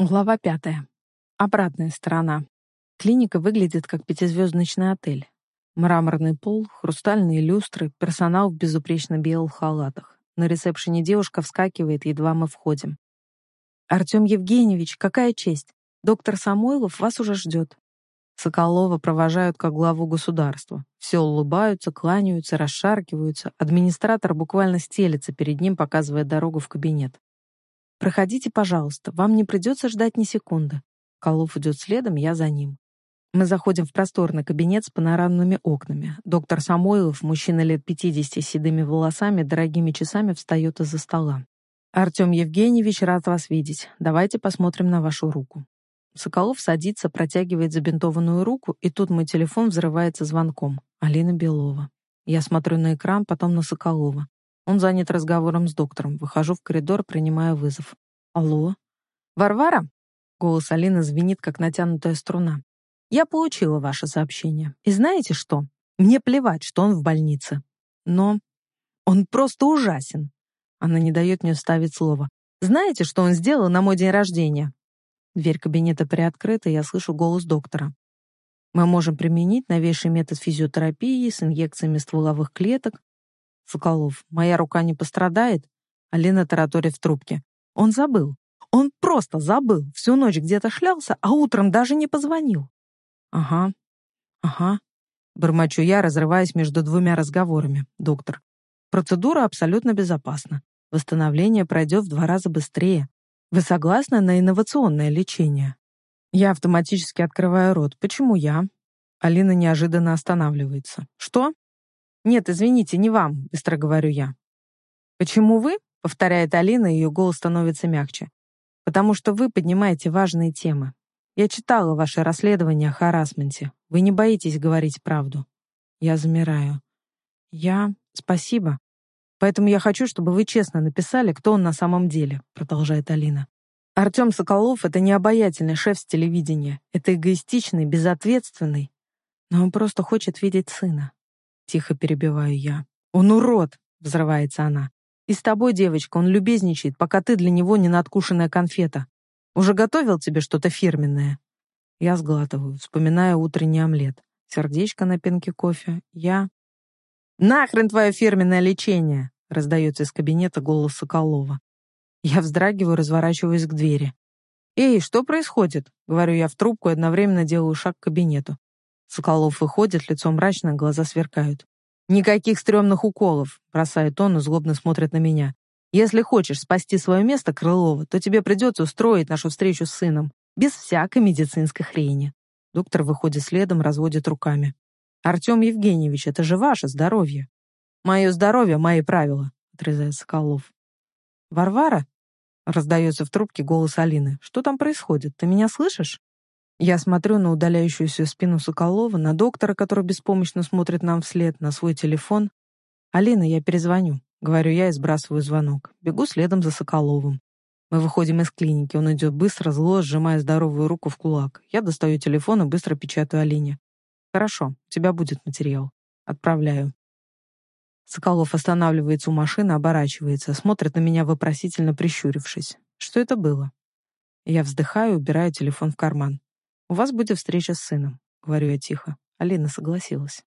Глава 5. Обратная сторона. Клиника выглядит как пятизвездочный отель. Мраморный пол, хрустальные люстры, персонал в безупречно белых халатах. На ресепшене девушка вскакивает, едва мы входим. «Артем Евгеньевич, какая честь! Доктор Самойлов вас уже ждет». Соколова провожают как главу государства. Все улыбаются, кланяются, расшаркиваются. Администратор буквально стелется перед ним, показывая дорогу в кабинет. «Проходите, пожалуйста, вам не придется ждать ни секунды». Колов идет следом, я за ним. Мы заходим в просторный кабинет с панорамными окнами. Доктор Самойлов, мужчина лет 50 с седыми волосами, дорогими часами, встает из-за стола. «Артем Евгеньевич, рад вас видеть. Давайте посмотрим на вашу руку». Соколов садится, протягивает забинтованную руку, и тут мой телефон взрывается звонком. Алина Белова. Я смотрю на экран, потом на Соколова. Он занят разговором с доктором. Выхожу в коридор, принимаю вызов. «Алло? Варвара?» Голос Алины звенит, как натянутая струна. «Я получила ваше сообщение. И знаете что? Мне плевать, что он в больнице. Но он просто ужасен». Она не дает мне вставить слово. «Знаете, что он сделал на мой день рождения?» Дверь кабинета приоткрыта, и я слышу голос доктора. «Мы можем применить новейший метод физиотерапии с инъекциями стволовых клеток». Соколов. «Моя рука не пострадает?» Алина тараторит в трубке. «Он забыл. Он просто забыл. Всю ночь где-то шлялся, а утром даже не позвонил». «Ага, ага», — бормочу я, разрываясь между двумя разговорами. «Доктор, процедура абсолютно безопасна. Восстановление пройдет в 2 раза быстрее. Вы согласны на инновационное лечение?» Я автоматически открываю рот. «Почему я?» Алина неожиданно останавливается. «Что?» «Нет, извините, не вам», — быстро говорю я. «Почему вы?» — повторяет Алина, и ее голос становится мягче. «Потому что вы поднимаете важные темы. Я читала ваше расследование о харассменте. Вы не боитесь говорить правду». Я замираю. Спасибо. Поэтому я хочу, чтобы вы честно написали, кто он на самом деле», — продолжает Алина. «Артем Соколов — это не обаятельный шеф с телевидения. Это эгоистичный, безответственный. Но он просто хочет видеть сына». Тихо перебиваю я. «Он урод!» — взрывается она. «И с тобой, девочка, он любезничает, пока ты для него не надкушенная конфета. Уже готовил тебе что-то фирменное?» Я сглатываю, вспоминая утренний омлет. Сердечко на пенке кофе. «Нахрен твое фирменное лечение!» — раздается из кабинета голос Соколова. Я вздрагиваю, разворачиваюсь к двери. «Эй, что происходит?» — говорю я в трубку и одновременно делаю шаг к кабинету. Соколов выходит, лицо мрачное, глаза сверкают. «Никаких стрёмных уколов», — бросает он и злобно смотрит на меня. «Если хочешь спасти свое место, Крылова, то тебе придется устроить нашу встречу с сыном. Без всякой медицинской хрени». Доктор выходит следом, разводит руками. «Артем Евгеньевич, это же ваше здоровье». «Мое здоровье — мои правила», — отрезает Соколов. «Варвара?» — раздается в трубке голос Алины. «Что там происходит? Ты меня слышишь?» Я смотрю на удаляющуюся спину Соколова, на доктора, который беспомощно смотрит нам вслед, на свой телефон. «Алина, я перезвоню», — говорю я и сбрасываю звонок. Бегу следом за Соколовым. Мы выходим из клиники. Он идет быстро, зло, сжимая здоровую руку в кулак. Я достаю телефон и быстро печатаю Алине. «Хорошо, у тебя будет материал. Отправляю». Соколов останавливается у машины, оборачивается, смотрит на меня вопросительно прищурившись. «Что это было?» Я вздыхаю, убираю телефон в карман. «У вас будет встреча с сыном», — говорю я тихо. Алина согласилась.